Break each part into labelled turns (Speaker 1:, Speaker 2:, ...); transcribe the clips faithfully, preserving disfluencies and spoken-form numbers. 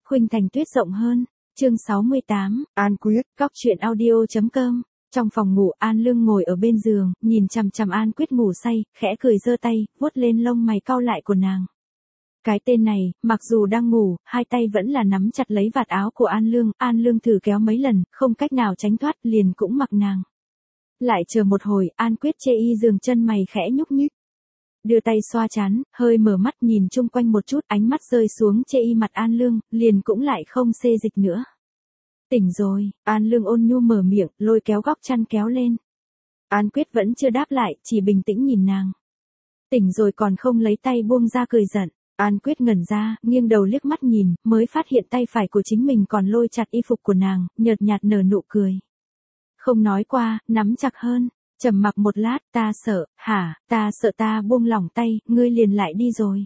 Speaker 1: khuynh thành tuyết rộng hơn. Chương sáu mươi tám, An Quyết, Cóc truyện audio.com. Trong phòng ngủ, An Lương ngồi ở bên giường, nhìn chằm chằm An Quyết ngủ say, khẽ cười giơ tay, vuốt lên lông mày cau lại của nàng. Cái tên này, mặc dù đang ngủ, hai tay vẫn là nắm chặt lấy vạt áo của An Lương, An Lương thử kéo mấy lần, không cách nào tránh thoát, liền cũng mặc nàng. Lại chờ một hồi, An Quyết chê y giường chân mày khẽ nhúc nhích. Đưa tay xoa trán, hơi mở mắt nhìn chung quanh một chút, ánh mắt rơi xuống chê y mặt An Lương, liền cũng lại không xê dịch nữa. Tỉnh rồi, An Lương ôn nhu mở miệng, lôi kéo góc chăn kéo lên. An Quyết vẫn chưa đáp lại, chỉ bình tĩnh nhìn nàng. Tỉnh rồi còn không lấy tay buông ra cười giận. An Quyết ngẩn ra, nghiêng đầu liếc mắt nhìn, mới phát hiện tay phải của chính mình còn lôi chặt y phục của nàng, nhợt nhạt nở nụ cười. Không nói qua, nắm chặt hơn. Trầm mặc một lát, ta sợ, hả, ta sợ ta buông lỏng tay, ngươi liền lại đi rồi.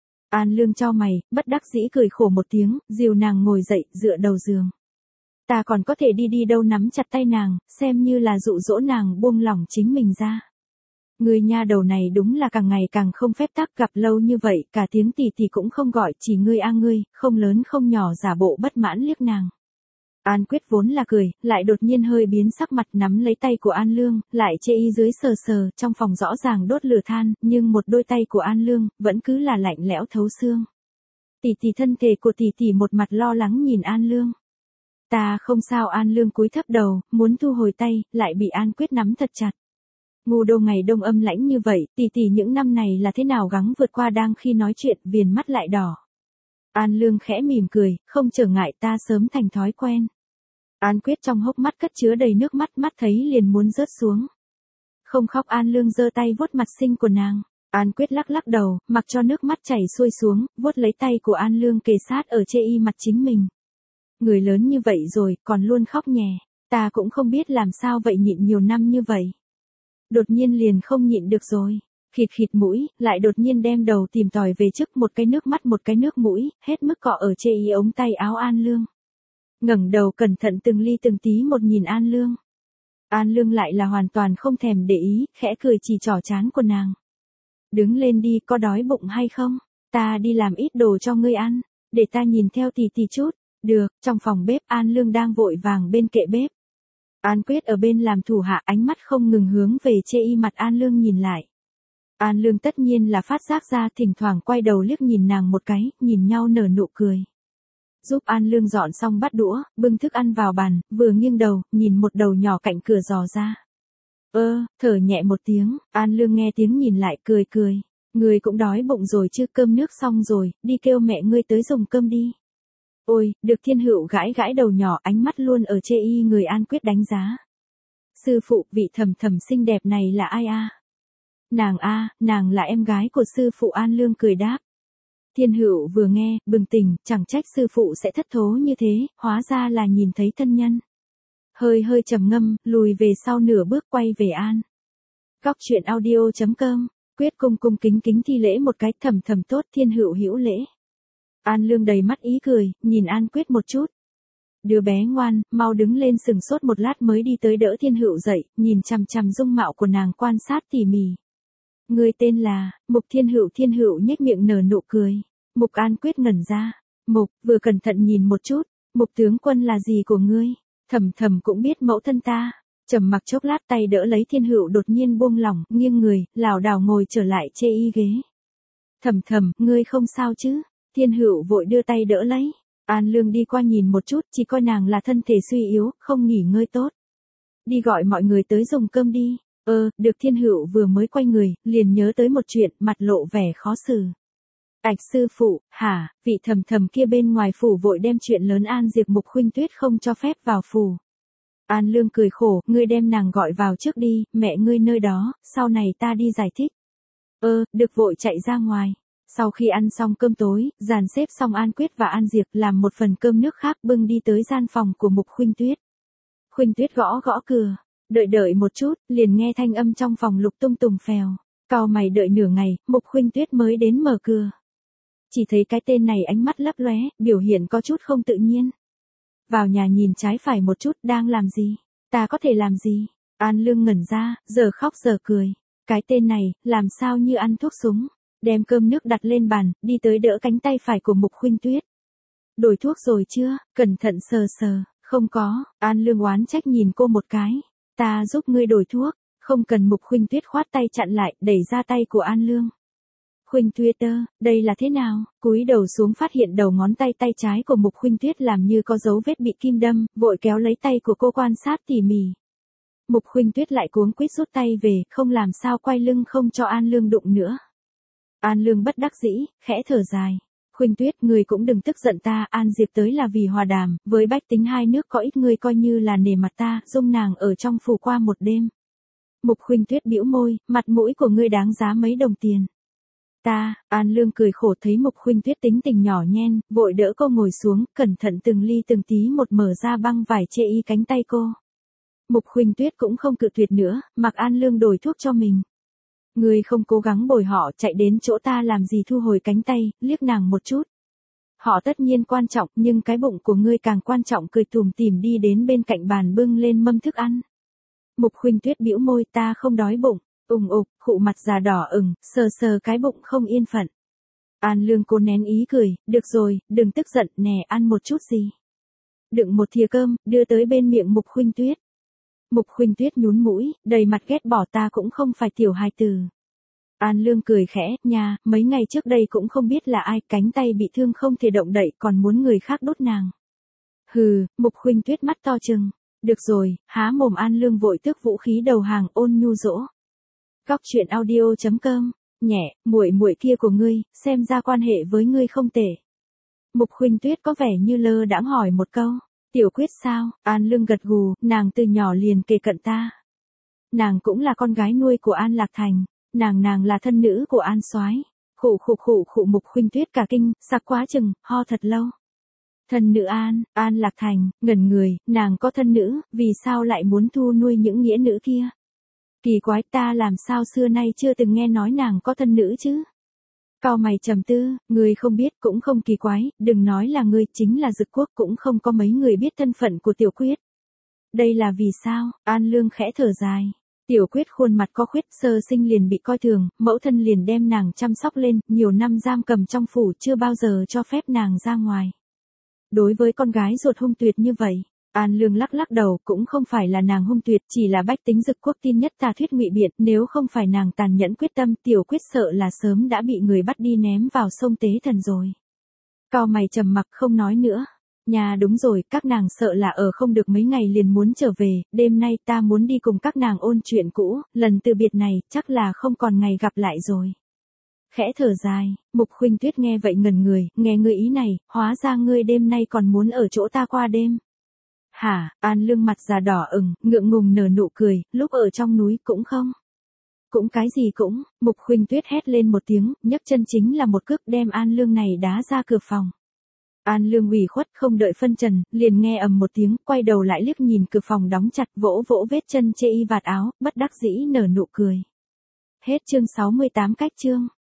Speaker 1: An Lương chau mày, bất đắc dĩ cười khổ một tiếng, dìu nàng ngồi dậy, dựa đầu giường. Ta còn có thể đi đi đâu, nắm chặt tay nàng, xem như là dụ dỗ nàng buông lỏng chính mình ra. Ngươi nha đầu này đúng là càng ngày càng không phép tắc, gặp lâu như vậy, cả tiếng tì tì cũng không gọi, chỉ ngươi a ngươi, không lớn không nhỏ, giả bộ bất mãn liếc nàng. An Quyết vốn là cười, lại đột nhiên hơi biến sắc mặt, nắm lấy tay của An Lương, lại chê y dưới sờ sờ, trong phòng rõ ràng đốt lửa than, nhưng một đôi tay của An Lương, vẫn cứ là lạnh lẽo thấu xương. Tỷ tỷ, thân thể của tỷ tỷ, một mặt lo lắng nhìn An Lương. Ta không sao. An Lương cúi thấp đầu, muốn thu hồi tay, lại bị An Quyết nắm thật chặt. Ngu đô ngày đông âm lãnh như vậy, tỷ tỷ những năm này là thế nào gắng vượt qua, đang khi nói chuyện, viền mắt lại đỏ. An Lương khẽ mỉm cười, không trở ngại, ta sớm thành thói quen. An Quyết trong hốc mắt cất chứa đầy nước mắt, mắt thấy liền muốn rớt xuống. Không khóc. An Lương giơ tay vuốt mặt xinh của nàng. An Quyết lắc lắc đầu, mặc cho nước mắt chảy xuôi xuống, vuốt lấy tay của An Lương kề sát ở chê y mặt chính mình. Người lớn như vậy rồi, còn luôn khóc nhè. Ta cũng không biết làm sao vậy, nhịn nhiều năm như vậy. Đột nhiên liền không nhịn được rồi. Khịt khịt mũi, lại đột nhiên đem đầu tìm tòi về trước, một cái nước mắt một cái nước mũi, hết mức cọ ở chê y ống tay áo An Lương. Ngẩng đầu cẩn thận từng ly từng tí một nhìn An Lương. An Lương lại là hoàn toàn không thèm để ý, khẽ cười chỉ trỏ trán của nàng. Đứng lên đi, có đói bụng hay không? Ta đi làm ít đồ cho ngươi ăn, để ta nhìn theo tỷ tỷ chút. Được. Trong phòng bếp, An Lương đang vội vàng bên kệ bếp. An Quyết ở bên làm thủ hạ, ánh mắt không ngừng hướng về chê y mặt An Lương nhìn lại. An Lương tất nhiên là phát giác ra, thỉnh thoảng quay đầu liếc nhìn nàng một cái, nhìn nhau nở nụ cười. Giúp An Lương dọn xong bát đũa, bưng thức ăn vào bàn, vừa nghiêng đầu, nhìn một đầu nhỏ cạnh cửa dò ra. Ơ, thở nhẹ một tiếng, An Lương nghe tiếng nhìn lại, cười cười. Ngươi cũng đói bụng rồi chứ, cơm nước xong rồi, đi kêu mẹ ngươi tới dùng cơm đi. Ôi, được. Thiên Hựu gãi gãi đầu nhỏ, ánh mắt luôn ở chê y người An Quyết đánh giá. Sư phụ, vị thầm thầm xinh đẹp này là ai a? Nàng a, nàng là em gái của sư phụ. An Lương cười đáp. Thiên Hựu vừa nghe, bừng tỉnh, chẳng trách sư phụ sẽ thất thố như thế, hóa ra là nhìn thấy thân nhân. Hơi hơi trầm ngâm, lùi về sau nửa bước, quay về An. Cóc truyện audio.com. Quyết cung cung kính kính thi lễ một cái, thầm thầm tốt. Thiên Hựu hữu lễ. An Lương đầy mắt ý cười, nhìn An Quyết một chút. Đứa bé ngoan, mau đứng lên. Sừng sốt một lát mới đi tới đỡ Thiên Hựu dậy, nhìn chằm chằm dung mạo của nàng quan sát tỉ mỉ. Ngươi tên là Mục? Thiên Hựu. Thiên Hựu nhếch miệng nở nụ cười. Mục. An Quyết ngẩn ra. Mục, vừa cẩn thận nhìn một chút. Mục tướng quân là gì của ngươi? Thầm thầm cũng biết mẫu thân ta. Trầm mặc chốc lát, tay đỡ lấy Thiên Hựu đột nhiên buông lỏng, nghiêng người, lảo đảo ngồi trở lại chê y ghế. Thầm thầm, ngươi không sao chứ? Thiên Hựu vội đưa tay đỡ lấy. An Lương đi qua nhìn một chút, chỉ coi nàng là thân thể suy yếu, không nghỉ ngơi tốt. Đi gọi mọi người tới dùng cơm đi. Ơ, được. Thiên Hựu vừa mới quay người, liền nhớ tới một chuyện, mặt lộ vẻ khó xử. Ạch sư phụ, hả? Vị thầm thầm kia bên ngoài phủ vội đem chuyện lớn An Diệp Mục Khuynh Tuyết không cho phép vào phủ. An Lương cười khổ, ngươi đem nàng gọi vào trước đi, mẹ ngươi nơi đó, sau này ta đi giải thích. Ơ, được. Vội chạy ra ngoài. Sau khi ăn xong cơm tối, dàn xếp xong, An Quyết và An Diệp làm một phần cơm nước khác, bưng đi tới gian phòng của Mục Khuynh Tuyết. Khuynh Tuyết gõ gõ cửa. Đợi đợi một chút, liền nghe thanh âm trong phòng lục tung tùng phèo. Cau mày đợi nửa ngày, Mục Khuynh Tuyết mới đến mở cửa. Chỉ thấy cái tên này ánh mắt lấp lóe, biểu hiện có chút không tự nhiên. Vào nhà nhìn trái phải một chút, đang làm gì? Ta có thể làm gì? An Lương ngẩn ra, giờ khóc giờ cười. Cái tên này, làm sao như ăn thuốc súng. Đem cơm nước đặt lên bàn, đi tới đỡ cánh tay phải của Mục Khuynh Tuyết. Đổi thuốc rồi chưa, cẩn thận sờ sờ, không có, An Lương oán trách nhìn cô một cái. Ta giúp ngươi đổi thuốc, không cần. Mục Khuynh Tuyết khoát tay chặn lại, đẩy ra tay của An Lương. Khuynh Tuyết ơ, đây là thế nào? Cúi đầu xuống phát hiện đầu ngón tay tay trái của Mục Khuynh Tuyết làm như có dấu vết bị kim đâm, vội kéo lấy tay của cô quan sát tỉ mỉ. Mục Khuynh Tuyết lại cuống quýt rút tay về, không làm sao quay lưng không cho An Lương đụng nữa. An Lương bất đắc dĩ, khẽ thở dài. Khuynh Tuyết, người cũng đừng tức giận ta, An Diệp tới là vì hòa đàm, với bách tính hai nước có ít người coi như là nể mặt ta, dung nàng ở trong phủ qua một đêm. Mục Khuynh Tuyết bĩu môi, mặt mũi của ngươi đáng giá mấy đồng tiền. Ta, An Lương cười khổ thấy Mục Khuynh Tuyết tính tình nhỏ nhen, vội đỡ cô ngồi xuống, cẩn thận từng ly từng tí một mở ra băng vải che y cánh tay cô. Mục Khuynh Tuyết cũng không cự tuyệt nữa, mặc An Lương đổi thuốc cho mình. Ngươi không cố gắng bồi họ chạy đến chỗ ta làm gì, thu hồi cánh tay, liếc nàng một chút. Họ tất nhiên quan trọng, nhưng cái bụng của ngươi càng quan trọng, cười tủm tỉm đi đến bên cạnh bàn bưng lên mâm thức ăn. Mục Khuynh Tuyết bĩu môi, ta không đói bụng, ùng ục, khụ mặt già đỏ ửng, sờ sờ cái bụng không yên phận. An Lương cố nén ý cười, được rồi, đừng tức giận, nè, ăn một chút gì. Đựng một thìa cơm, đưa tới bên miệng Mục Khuynh Tuyết. Mục Khuynh Tuyết nhún mũi, đầy mặt ghét bỏ, ta cũng không phải tiểu hài tử. An Lương cười khẽ, nha, mấy ngày trước đây cũng không biết là ai, cánh tay bị thương không thể động đậy, còn muốn người khác đốt nàng. Hừ, Mục Khuynh Tuyết mắt to trừng. Được rồi, há mồm. An Lương vội tước vũ khí đầu hàng, ôn nhu dỗ. Góc truyện audio chấm com, nhẹ, muội muội kia của ngươi, xem ra quan hệ với ngươi không tệ. Mục Khuynh Tuyết có vẻ như lơ đãng hỏi một câu. Tiểu Quyết sao? An Lương gật gù, nàng từ nhỏ liền kề cận ta. Nàng cũng là con gái nuôi của An Lạc Thành, nàng nàng là thân nữ của An Soái. Khụ khụ khụ khụ. Mục Khuynh Tuyết cả kinh, sặc quá chừng, ho thật lâu. Thân nữ An, An Lạc Thành, ngẩn người, nàng có thân nữ, vì sao lại muốn thu nuôi những nghĩa nữ kia? Kỳ quái, ta làm sao xưa nay chưa từng nghe nói nàng có thân nữ chứ? Cau mày trầm tư, ngươi không biết cũng không kỳ quái, đừng nói là ngươi, chính là Dực Quốc cũng không có mấy người biết thân phận của Tiểu Quyết. Đây là vì sao? An Lương khẽ thở dài. Tiểu Quyết khuôn mặt có khuyết, sơ sinh liền bị coi thường, mẫu thân liền đem nàng chăm sóc lên, nhiều năm giam cầm trong phủ, chưa bao giờ cho phép nàng ra ngoài. Đối với con gái ruột hung tuyệt như vậy, An Lương lắc lắc đầu, cũng không phải là nàng hung tuyệt, chỉ là bách tính Dực Quốc tin nhất tà thuyết ngụy biện, nếu không phải nàng tàn nhẫn quyết tâm, Tiểu Quyết sợ là sớm đã bị người bắt đi ném vào sông Tế Thần rồi. Cau mày trầm mặc không nói nữa. Nhà đúng rồi, các nàng sợ là ở không được mấy ngày liền muốn trở về, đêm nay ta muốn đi cùng các nàng ôn chuyện cũ, lần từ biệt này, chắc là không còn ngày gặp lại rồi. Khẽ thở dài, Mục Khuynh Tuyết nghe vậy ngẩn người, nghe ngươi ý này, hóa ra ngươi đêm nay còn muốn ở chỗ ta qua đêm. Hả? An Lương mặt già đỏ ửng, ngượng ngùng nở nụ cười, lúc ở trong núi cũng không. Cũng cái gì cũng, Mục Khuynh Tuyết hét lên một tiếng, nhấc chân chính là một cước đem An Lương này đá ra cửa phòng. An Lương ủy khuất không đợi phân trần, liền nghe ầm một tiếng, quay đầu lại liếc nhìn cửa phòng đóng chặt, vỗ vỗ vết chân chê y vạt áo, bất đắc dĩ nở nụ cười. Hết chương sáu mươi tám. Cách chương